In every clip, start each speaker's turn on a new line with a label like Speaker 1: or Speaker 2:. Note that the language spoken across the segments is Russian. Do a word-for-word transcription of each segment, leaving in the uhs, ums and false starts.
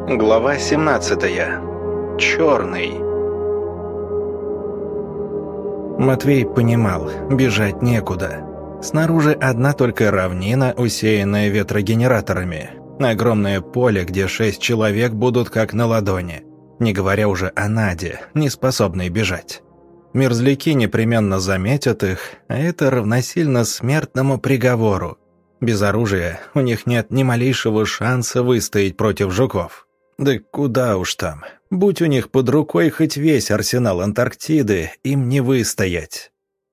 Speaker 1: Глава семнадцатая. Черный. Матвей понимал, бежать некуда. Снаружи одна только равнина, усеянная ветрогенераторами. Огромное поле, где шесть человек будут как на ладони. Не говоря уже о Наде, не способной бежать. Мерзляки непременно заметят их, а это равносильно смертному приговору. Без оружия у них нет ни малейшего шанса выстоять против жуков. Да куда уж там. Будь у них под рукой хоть весь арсенал Антарктиды, им не выстоять.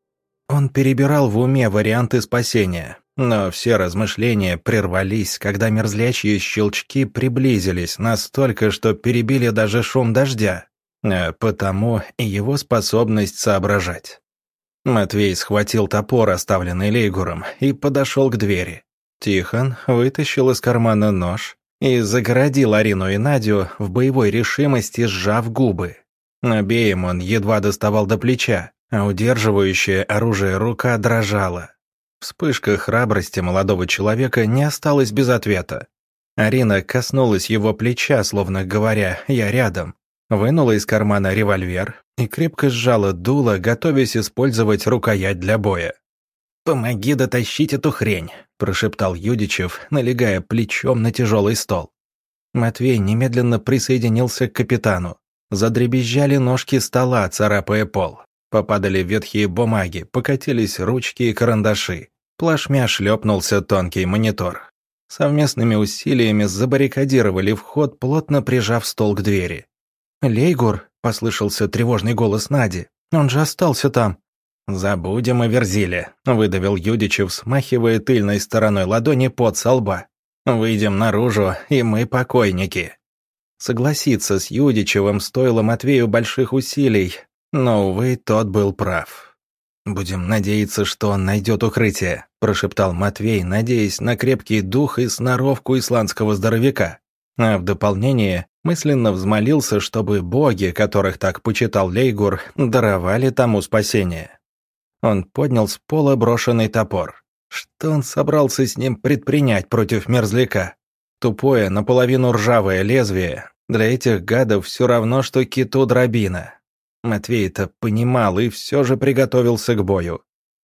Speaker 1: Он перебирал в уме варианты спасения, но все размышления прервались, когда мерзлячьи щелчки приблизились настолько, что перебили даже шум дождя, а потому и его способность соображать. Матвей схватил топор, оставленный Лейгуром, и подошел к двери. Тихон вытащил из кармана нож и загородил Арину и Надю в боевой решимости, сжав губы. Обеим он едва доставал до плеча, а удерживающая оружие рука дрожала. Вспышка храбрости молодого человека не осталась без ответа. Арина коснулась его плеча, словно говоря «я рядом», вынула из кармана револьвер и крепко сжала дуло, готовясь использовать рукоять для боя. «Помоги дотащить эту хрень», – прошептал Юдичев, налегая плечом на тяжелый стол. Матвей немедленно присоединился к капитану. Задребезжали ножки стола, царапая пол. Попадали ветхие бумаги, покатились ручки и карандаши. Плашмя шлепнулся тонкий монитор. Совместными усилиями забаррикадировали вход, плотно прижав стол к двери. «Лейгур», – послышался тревожный голос Нади, – «он же остался там». «Забудем о Верзиле», – выдавил Юдичев, смахивая тыльной стороной ладони пот со лба. «Выйдем наружу, и мы покойники». Согласиться с Юдичевым стоило Матвею больших усилий, но, увы, тот был прав. «Будем надеяться, что он найдет укрытие», – прошептал Матвей, надеясь на крепкий дух и сноровку исландского здоровяка. А в дополнение мысленно взмолился, чтобы боги, которых так почитал Лейгур, даровали тому спасение. Он поднял с пола брошенный топор. Что он собрался с ним предпринять против мерзляка? Тупое, наполовину ржавое лезвие для этих гадов все равно, что киту дробина. Матвей это понимал и все же приготовился к бою.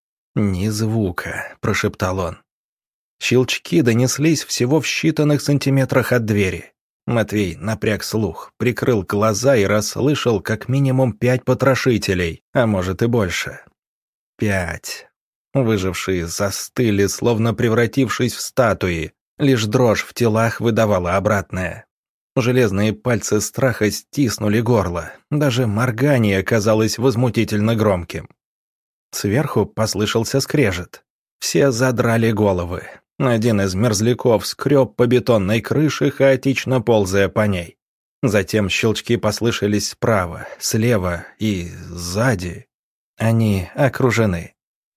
Speaker 1: «Ни звука», – прошептал он. Щелчки донеслись всего в считанных сантиметрах от двери. Матвей напряг слух, прикрыл глаза и расслышал как минимум пять потрошителей, а может и больше. Пять. Выжившие застыли, словно превратившись в статуи. Лишь дрожь в телах выдавала обратное. Железные пальцы страха стиснули горло. Даже моргание оказалось возмутительно громким. Сверху послышался скрежет. Все задрали головы. Один из мерзляков скреб по бетонной крыше, хаотично ползая по ней. Затем щелчки послышались справа, слева и сзади. Они окружены.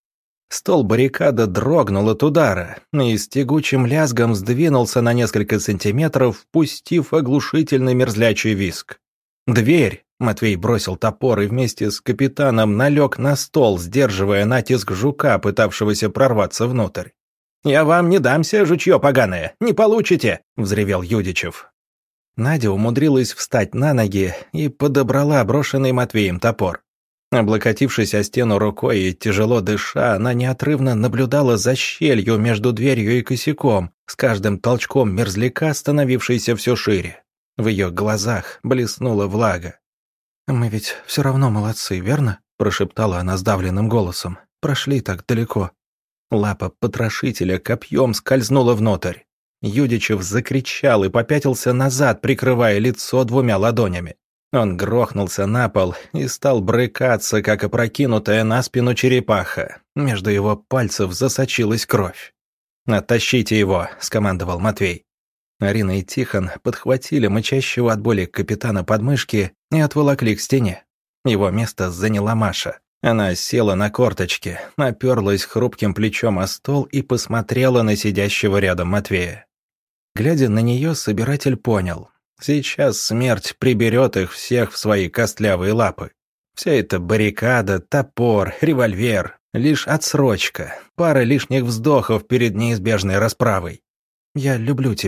Speaker 1: Стол баррикады дрогнул от удара и с тягучим лязгом сдвинулся на несколько сантиметров, впустив оглушительный мерзлячий визг. «Дверь!» — Матвей бросил топор и вместе с капитаном налег на стол, сдерживая натиск жука, пытавшегося прорваться внутрь. «Я вам не дамся, жучье поганое! Не получите!» — взревел Юдичев. Надя умудрилась встать на ноги и подобрала брошенный Матвеем топор. Облокотившись о стену рукой и тяжело дыша, она неотрывно наблюдала за щелью между дверью и косяком, с каждым толчком мерзляка, становившейся все шире. В ее глазах блеснула влага. «Мы ведь все равно молодцы, верно?» – прошептала она сдавленным голосом. «Прошли так далеко». Лапа потрошителя копьем скользнула внутрь. Юдичев закричал и попятился назад, прикрывая лицо двумя ладонями. Он грохнулся на пол и стал брыкаться, как опрокинутая на спину черепаха. Между его пальцев засочилась кровь. «Оттащите его», — скомандовал Матвей. Арина и Тихон подхватили мычащего от боли капитана подмышки и отволокли к стене. Его место заняла Маша. Она села на корточки, оперлась хрупким плечом о стол и посмотрела на сидящего рядом Матвея. Глядя на нее, собиратель понял. Сейчас смерть приберет их всех в свои костлявые лапы. Вся эта баррикада, топор, револьвер — лишь отсрочка, пара лишних вздохов перед неизбежной расправой. «Я люблю тебя»,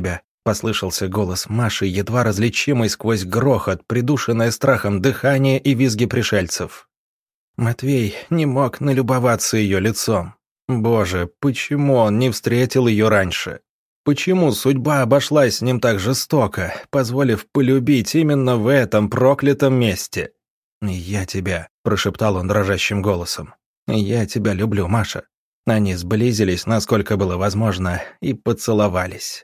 Speaker 1: послышался голос Маши, едва различимый сквозь грохот, придушенное страхом дыхание и визги пришельцев. Матвей не мог налюбоваться ее лицом. Боже, почему он не встретил ее раньше? Почему судьба обошлась с ним так жестоко, позволив полюбить именно в этом проклятом месте? «Я тебя», — прошептал он дрожащим голосом. «Я тебя люблю, Маша». Они сблизились, насколько было возможно, и поцеловались.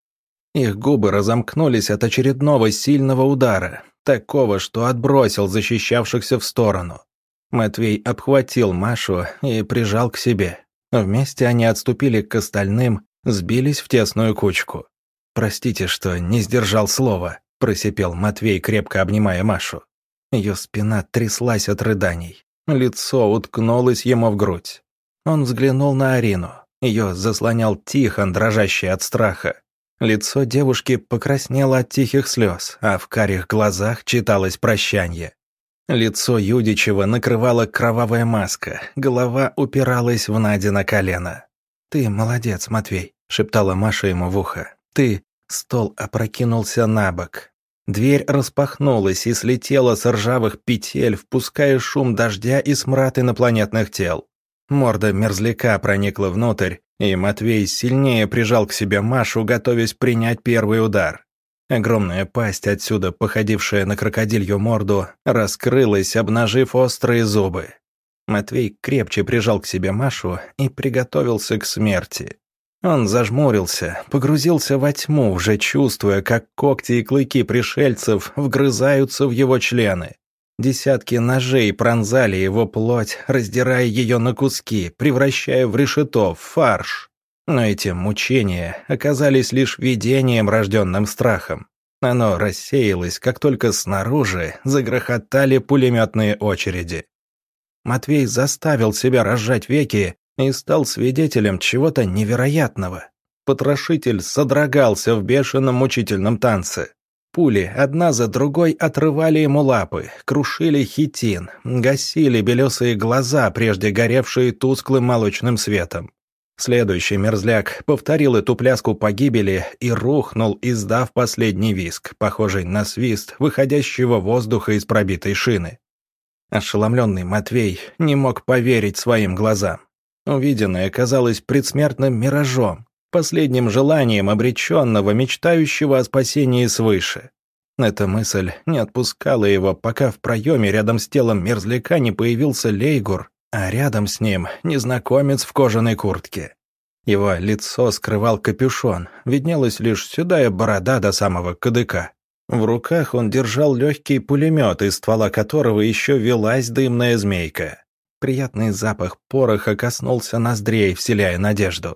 Speaker 1: Их губы разомкнулись от очередного сильного удара, такого, что отбросил защищавшихся в сторону. Матвей обхватил Машу и прижал к себе. Вместе они отступили к остальным, сбились в тесную кучку. «Простите, что не сдержал слова», – просипел Матвей, крепко обнимая Машу. Ее спина тряслась от рыданий. Лицо уткнулось ему в грудь. Он взглянул на Арину. Ее заслонял Тихон, дрожащий от страха. Лицо девушки покраснело от тихих слез, а в карих глазах читалось прощанье. Лицо Юдичева накрывала кровавая маска, голова упиралась в Надино колено. «Ты молодец, Матвей», — шептала Маша ему в ухо. «Ты...» Стол опрокинулся на бок. Дверь распахнулась и слетела с ржавых петель, впуская шум дождя и смрад инопланетных тел. Морда мерзляка проникла внутрь, и Матвей сильнее прижал к себе Машу, готовясь принять первый удар. Огромная пасть, отсюда походившая на крокодилью морду, раскрылась, обнажив острые зубы. Матвей крепче прижал к себе Машу и приготовился к смерти. Он зажмурился, погрузился во тьму, уже чувствуя, как когти и клыки пришельцев вгрызаются в его члены. Десятки ножей пронзали его плоть, раздирая ее на куски, превращая в решето, в фарш. Но эти мучения оказались лишь видением, рожденным страхом. Оно рассеялось, как только снаружи загрохотали пулеметные очереди. Матвей заставил себя разжать веки и стал свидетелем чего-то невероятного. Потрошитель содрогался в бешеном мучительном танце. Пули одна за другой отрывали ему лапы, крушили хитин, гасили белесые глаза, прежде горевшие тусклым молочным светом. Следующий мерзляк повторил эту пляску погибели и рухнул, издав последний визг, похожий на свист выходящего воздуха из пробитой шины. Ошеломленный Матвей не мог поверить своим глазам. Увиденное казалось предсмертным миражом, последним желанием обреченного, мечтающего о спасении свыше. Эта мысль не отпускала его, пока в проеме рядом с телом мерзляка не появился Лейгур, а рядом с ним незнакомец в кожаной куртке. Его лицо скрывал капюшон, виднелась лишь седая борода до самого кадыка. В руках он держал легкий пулемет, из ствола которого еще велась дымная змейка. Приятный запах пороха коснулся ноздрей, вселяя надежду.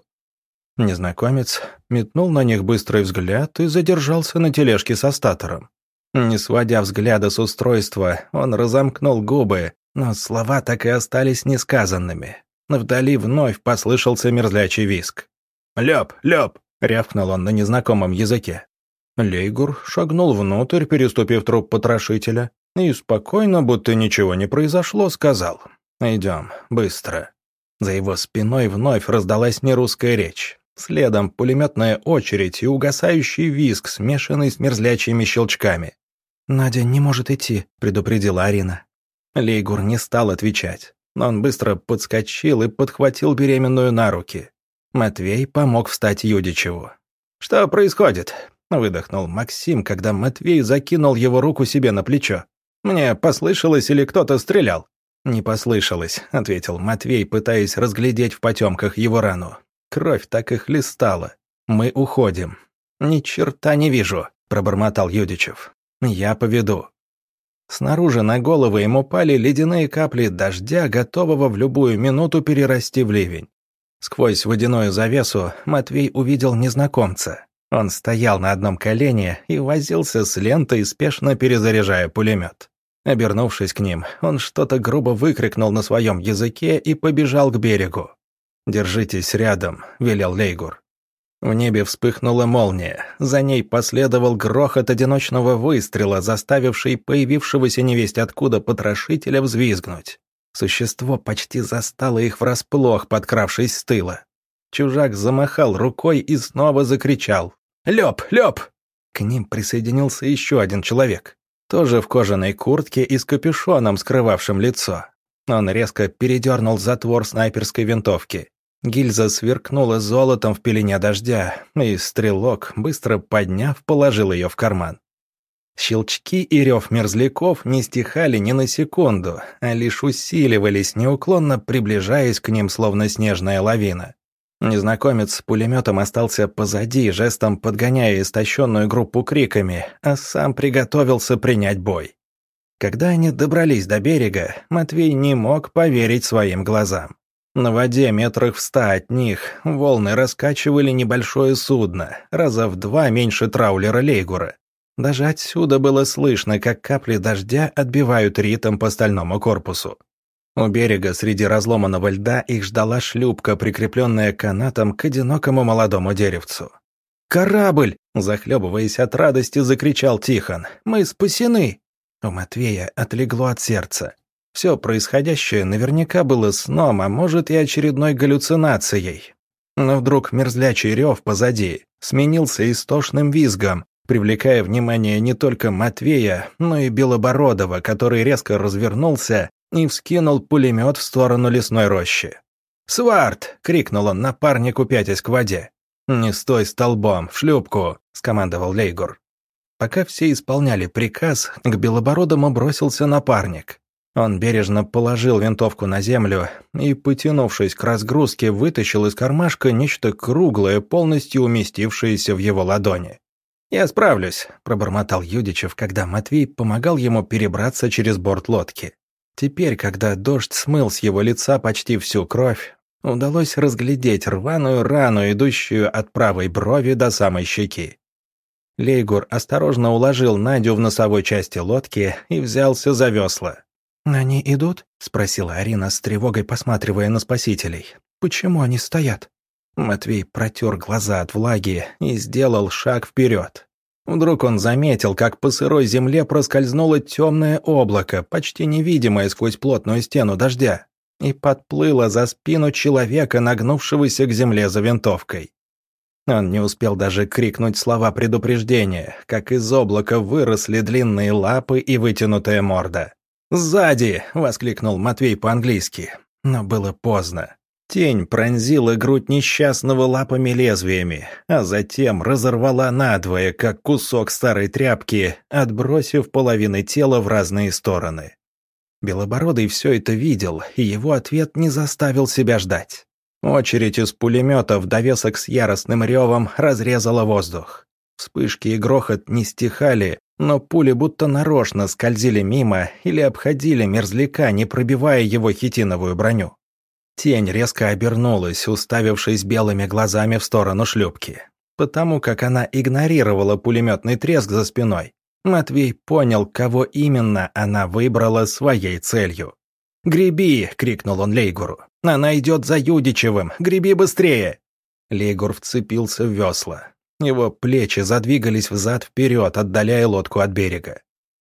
Speaker 1: Незнакомец метнул на них быстрый взгляд и задержался на тележке со статором. Не сводя взгляда с устройства, он разомкнул губы, но слова так и остались несказанными. Вдали вновь послышался мерзлячий визг. «Лёп, Лёп!» — рявкнул он на незнакомом языке. Лейгур шагнул внутрь, переступив труп потрошителя, и спокойно, будто ничего не произошло, сказал: «Идем, быстро». За его спиной вновь раздалась нерусская речь. Следом пулеметная очередь и угасающий визг, смешанный с мерзлячьими щелчками. «Надя не может идти», — предупредила Арина. Лейгур не стал отвечать. Он быстро подскочил и подхватил беременную на руки. Матвей помог встать Юдичеву. «Что происходит?» — выдохнул Максим, когда Матвей закинул его руку себе на плечо. «Мне послышалось, или кто-то стрелял?» «Не послышалось», — ответил Матвей, пытаясь разглядеть в потемках его рану. Кровь так и хлестала. «Мы уходим». «Ни черта не вижу», — пробормотал Юдичев. «Я поведу». Снаружи на головы ему пали ледяные капли дождя, готового в любую минуту перерасти в ливень. Сквозь водяную завесу Матвей увидел незнакомца. Он стоял на одном колене и возился с лентой, спешно перезаряжая пулемет. Обернувшись к ним, он что-то грубо выкрикнул на своем языке и побежал к берегу. «Держитесь рядом», — велел Лейгур. В небе вспыхнула молния, за ней последовал грохот одиночного выстрела, заставивший появившегося невесть откуда потрошителя взвизгнуть. Существо почти застало их врасплох, подкравшись с тыла. Чужак замахал рукой и снова закричал. Лёп, Лёп!» К ним присоединился еще один человек, тоже в кожаной куртке и с капюшоном, скрывавшим лицо. Он резко передернул затвор снайперской винтовки. Гильза сверкнула золотом в пелене дождя, и стрелок, быстро подняв, положил ее в карман. Щелчки и рев мерзляков не стихали ни на секунду, а лишь усиливались, неуклонно приближаясь к ним, словно снежная лавина. Незнакомец с пулеметом остался позади, жестом подгоняя истощенную группу криками, а сам приготовился принять бой. Когда они добрались до берега, Матвей не мог поверить своим глазам. На воде метрах в ста от них волны раскачивали небольшое судно, раза в два меньше траулера Лейгура. Даже отсюда было слышно, как капли дождя отбивают ритм по стальному корпусу. У берега среди разломанного льда их ждала шлюпка, прикрепленная канатом к одинокому молодому деревцу. «Корабль!» – захлебываясь от радости, закричал Тихон. «Мы спасены!» У Матвея отлегло от сердца. Все происходящее наверняка было сном, а может и очередной галлюцинацией. Но вдруг мерзлячий рев позади сменился истошным визгом, привлекая внимание не только Матвея, но и Белобородова, который резко развернулся и вскинул пулемет в сторону лесной рощи. «Сварт!» — крикнул он напарнику, пятясь к воде. «Не стой столбом, в шлюпку!» — скомандовал Лейгур. Пока все исполняли приказ, к Белобородому бросился напарник. Он бережно положил винтовку на землю и, потянувшись к разгрузке, вытащил из кармашка нечто круглое, полностью уместившееся в его ладони. «Я справлюсь», — пробормотал Юдичев, когда Матвей помогал ему перебраться через борт лодки. Теперь, когда дождь смыл с его лица почти всю кровь, удалось разглядеть рваную рану, идущую от правой брови до самой щеки. Лейгур осторожно уложил Надю в носовой части лодки и взялся за весла. «Они идут?» — спросила Арина с тревогой, посматривая на спасителей. «Почему они стоят?» Матвей протер глаза от влаги и сделал шаг вперед. Вдруг он заметил, как по сырой земле проскользнуло темное облако, почти невидимое сквозь плотную стену дождя, и подплыло за спину человека, нагнувшегося к земле за винтовкой. Он не успел даже крикнуть слова предупреждения, как из облака выросли длинные лапы и вытянутая морда. «Сзади!» — воскликнул Матвей по-английски. Но было поздно. Тень пронзила грудь несчастного лапами лезвиями, а затем разорвала надвое, как кусок старой тряпки, отбросив половины тела в разные стороны. Белобородый все это видел, и его ответ не заставил себя ждать. Очередь из пулемета в довесок с яростным ревом разрезала воздух. Вспышки и грохот не стихали, но пули будто нарочно скользили мимо или обходили мерзляка, не пробивая его хитиновую броню. Тень резко обернулась, уставившись белыми глазами в сторону шлюпки. Потому как она игнорировала пулеметный треск за спиной, Матвей понял, кого именно она выбрала своей целью. «Греби!» — крикнул он Лейгуру. «Она идет за Юдичевым! Греби быстрее!» Лейгур вцепился в весла. Его плечи задвигались взад-вперед, отдаляя лодку от берега.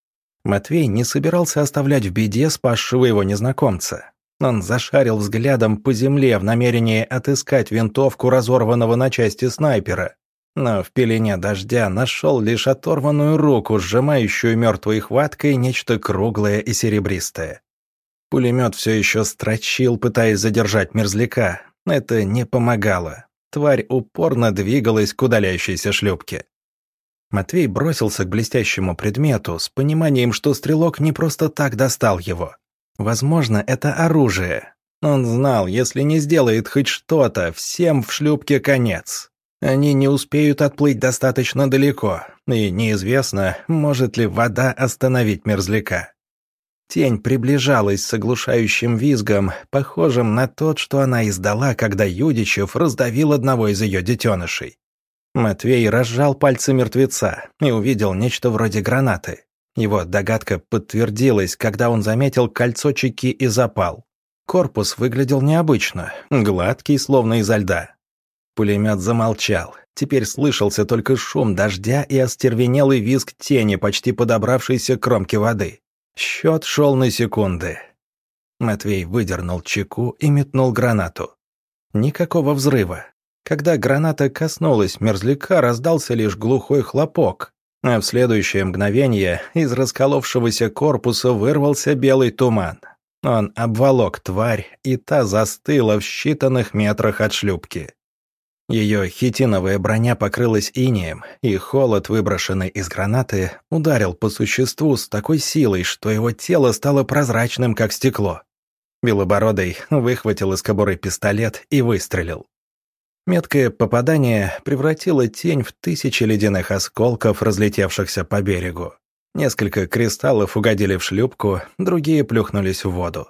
Speaker 1: Матвей не собирался оставлять в беде спасшего его незнакомца. Он зашарил взглядом по земле в намерении отыскать винтовку разорванного на части снайпера, но в пелене дождя нашел лишь оторванную руку, сжимающую мертвой хваткой нечто круглое и серебристое. Пулемет все еще строчил, пытаясь задержать мерзляка. Это не помогало. Тварь упорно двигалась к удаляющейся шлюпке. Матвей бросился к блестящему предмету с пониманием, что стрелок не просто так достал его. Возможно, это оружие. Он знал, если не сделает хоть что-то, всем в шлюпке конец. Они не успеют отплыть достаточно далеко, и неизвестно, может ли вода остановить мерзляка. Тень приближалась с оглушающим визгом, похожим на тот, что она издала, когда Юдичев раздавил одного из ее детенышей. Матвей разжал пальцы мертвеца и увидел нечто вроде гранаты. Его догадка подтвердилась, когда он заметил кольцо чеки и запал. Корпус выглядел необычно, гладкий, словно изо льда. Пулемет замолчал. Теперь слышался только шум дождя и остервенелый визг тени, почти подобравшейся к кромке воды. Счет шел на секунды. Матвей выдернул чеку и метнул гранату. Никакого взрыва. Когда граната коснулась мерзляка, раздался лишь глухой хлопок, а в следующее мгновение из расколовшегося корпуса вырвался белый туман. Он обволок тварь, и та застыла в считанных метрах от шлюпки. Ее хитиновая броня покрылась инеем, и холод, выброшенный из гранаты, ударил по существу с такой силой, что его тело стало прозрачным, как стекло. Белобородый выхватил из кобуры пистолет и выстрелил. Меткое попадание превратило тень в тысячи ледяных осколков, разлетевшихся по берегу. Несколько кристаллов угодили в шлюпку, другие плюхнулись в воду.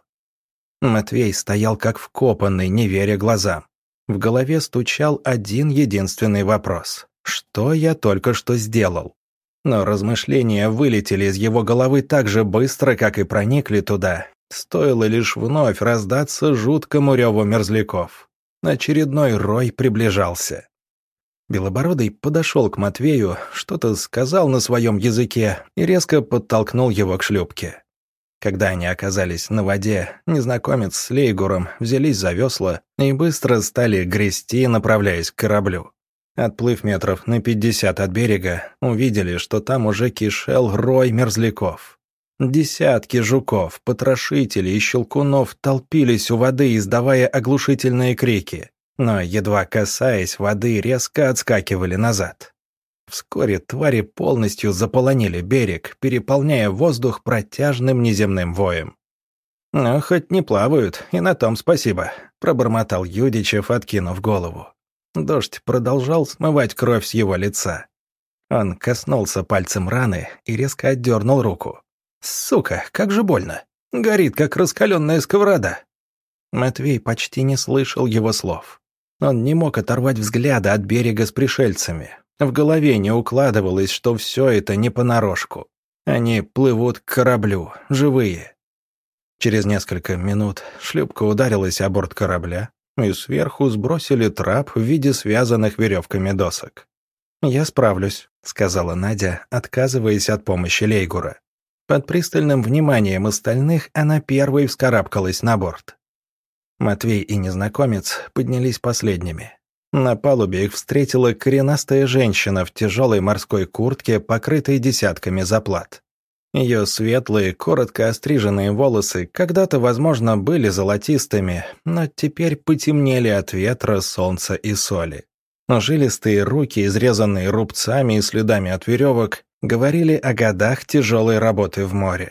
Speaker 1: Матвей стоял как вкопанный, не веря глазам. В голове стучал один единственный вопрос. Что я только что сделал? Но размышления вылетели из его головы так же быстро, как и проникли туда. Стоило лишь вновь раздаться жуткому реву мерзляков. Очередной рой приближался. Белобородый подошел к Матвею, что-то сказал на своем языке и резко подтолкнул его к шлюпке. Когда они оказались на воде, незнакомец с Лейгуром взялись за весла и быстро стали грести, направляясь к кораблю. Отплыв метров на пятьдесят от берега, увидели, что там уже кишел рой мерзляков. Десятки жуков, потрошителей и щелкунов толпились у воды, издавая оглушительные крики, но, едва касаясь воды, резко отскакивали назад. Вскоре твари полностью заполонили берег, переполняя воздух протяжным неземным воем. «Ну, хоть не плавают, и на том спасибо», — пробормотал Юдичев, откинув голову. Дождь продолжал смывать кровь с его лица. Он коснулся пальцем раны и резко отдернул руку. «Сука, как же больно! Горит, как раскаленная сковорода!» Матвей почти не слышал его слов. Он не мог оторвать взгляда от берега с пришельцами. В голове не укладывалось, что все это не понарошку. Они плывут к кораблю, живые. Через несколько минут шлюпка ударилась о борт корабля, и сверху сбросили трап в виде связанных веревками досок. «Я справлюсь», — сказала Надя, отказываясь от помощи Лейгура. Под пристальным вниманием остальных она первой вскарабкалась на борт. Матвей и незнакомец поднялись последними. На палубе их встретила коренастая женщина в тяжелой морской куртке, покрытой десятками заплат. Ее светлые, коротко остриженные волосы когда-то, возможно, были золотистыми, но теперь потемнели от ветра, солнца и соли. Жилистые руки, изрезанные рубцами и следами от веревок, говорили о годах тяжелой работы в море.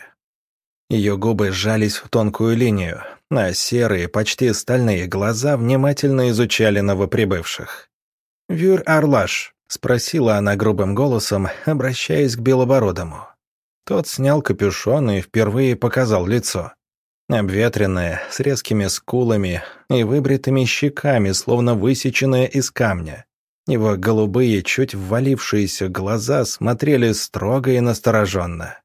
Speaker 1: Ее губы сжались в тонкую линию, а серые, почти стальные глаза внимательно изучали новоприбывших. «Вюр Арлаш?» — спросила она грубым голосом, обращаясь к Белобородому. Тот снял капюшон и впервые показал лицо. Обветренное, с резкими скулами и выбритыми щеками, словно высеченное из камня. Его голубые, чуть ввалившиеся глаза смотрели строго и настороженно.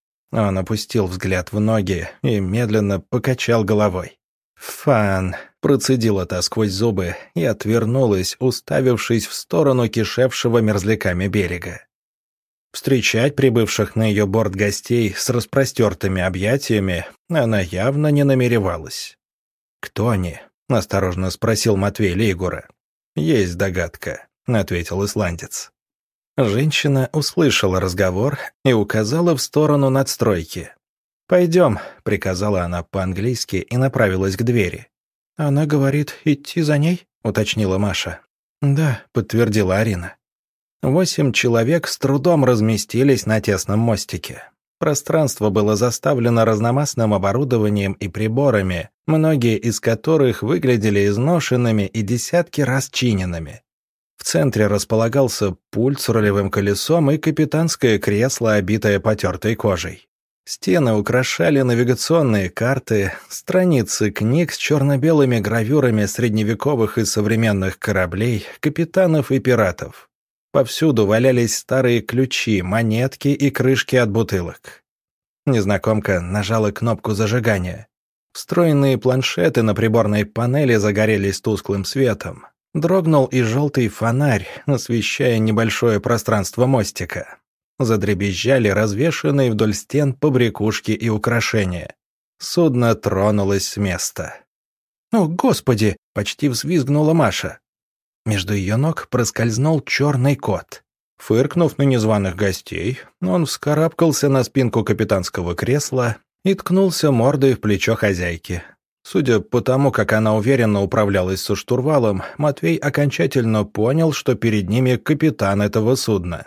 Speaker 1: Он опустил взгляд в ноги и медленно покачал головой. «Фан!» — процедила та сквозь зубы и отвернулась, уставившись в сторону кишевшего мерзляками берега. Встречать прибывших на ее борт гостей с распростертыми объятиями она явно не намеревалась. «Кто они?» — осторожно спросил Матвей Лейгура. «Есть догадка», — ответил исландец. Женщина услышала разговор и указала в сторону надстройки. «Пойдем», — приказала она по-английски и направилась к двери. «Она говорит, идти за ней?» — уточнила Маша. «Да», — подтвердила Арина. Восемь человек с трудом разместились на тесном мостике. Пространство было заставлено разномастным оборудованием и приборами, многие из которых выглядели изношенными и десятки раз чиненными. В центре располагался пульт с рулевым колесом и капитанское кресло, обитое потертой кожей. Стены украшали навигационные карты, страницы книг с черно-белыми гравюрами средневековых и современных кораблей, капитанов и пиратов. Повсюду валялись старые ключи, монетки и крышки от бутылок. Незнакомка нажала кнопку зажигания. Встроенные планшеты на приборной панели загорелись тусклым светом. Дрогнул и желтый фонарь, освещая небольшое пространство мостика. Задребезжали развешанные вдоль стен побрякушки и украшения. Судно тронулось с места. «О, Господи!» — почти взвизгнула Маша. Между ее ног проскользнул черный кот. Фыркнув на незваных гостей, он вскарабкался на спинку капитанского кресла и ткнулся мордой в плечо хозяйки. Судя по тому, как она уверенно управлялась со штурвалом, Матвей окончательно понял, что перед ними капитан этого судна.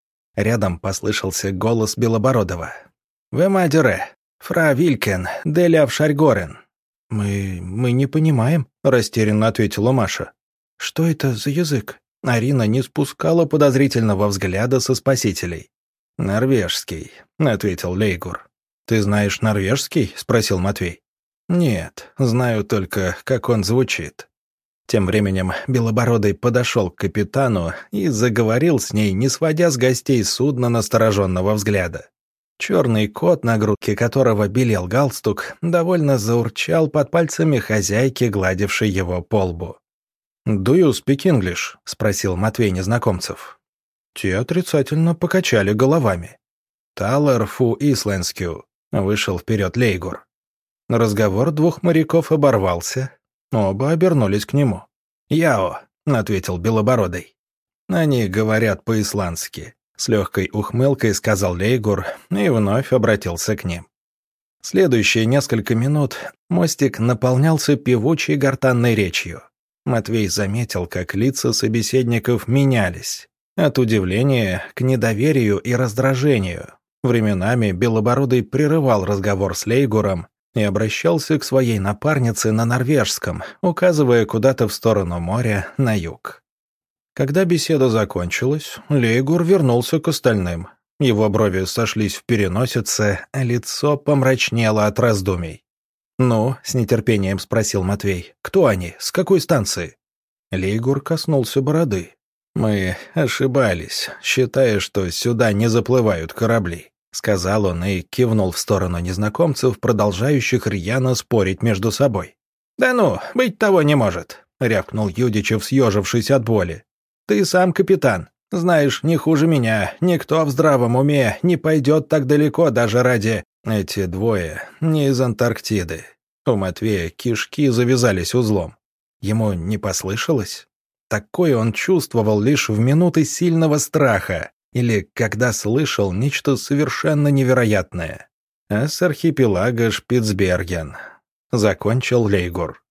Speaker 1: Рядом послышался голос Белобородова. «Вы мадере, фра Вилькен, деля в Шарьгорен». «Мы... мы не понимаем», — растерянно ответила Маша. «Что это за язык?» Арина не спускала подозрительного взгляда со спасителей. «Норвежский», — ответил Лейгур. «Ты знаешь норвежский?» — спросил Матвей. «Нет, знаю только, как он звучит». Тем временем Белобородый подошел к капитану и заговорил с ней, не сводя с гостей судна настороженного взгляда. Черный кот, на грудке которого белел галстук, довольно заурчал под пальцами хозяйки, гладившей его по лбу. «Do you speak English?» — спросил Матвей незнакомцев. Те отрицательно покачали головами. «Талер фу исландскю», — вышел вперед Лейгур. Разговор двух моряков оборвался. Оба обернулись к нему. «Яо», — ответил Белобородый. «Они говорят по-исландски», — с легкой ухмылкой сказал Лейгур и вновь обратился к ним. Следующие несколько минут мостик наполнялся певучей гортанной речью. Матвей заметил, как лица собеседников менялись. От удивления к недоверию и раздражению. Временами Белобородый прерывал разговор с Лейгуром и обращался к своей напарнице на норвежском, указывая куда-то в сторону моря на юг. Когда беседа закончилась, Лейгур вернулся к остальным. Его брови сошлись в переносице, а лицо помрачнело от раздумий. «Ну?» — с нетерпением спросил Матвей. «Кто они? С какой станции?» Лейгур коснулся бороды. «Мы ошибались, считая, что сюда не заплывают корабли», — сказал он и кивнул в сторону незнакомцев, продолжающих рьяно спорить между собой. «Да ну, быть того не может», — рявкнул Юдичев, съежившись от боли. «Ты сам капитан. Знаешь, не хуже меня, никто в здравом уме не пойдет так далеко даже ради...» Эти двое не из Антарктиды. У Матвея кишки завязались узлом. Ему не послышалось? Такое он чувствовал лишь в минуты сильного страха или когда слышал нечто совершенно невероятное. А с архипелага Шпицберген закончил Лейгур.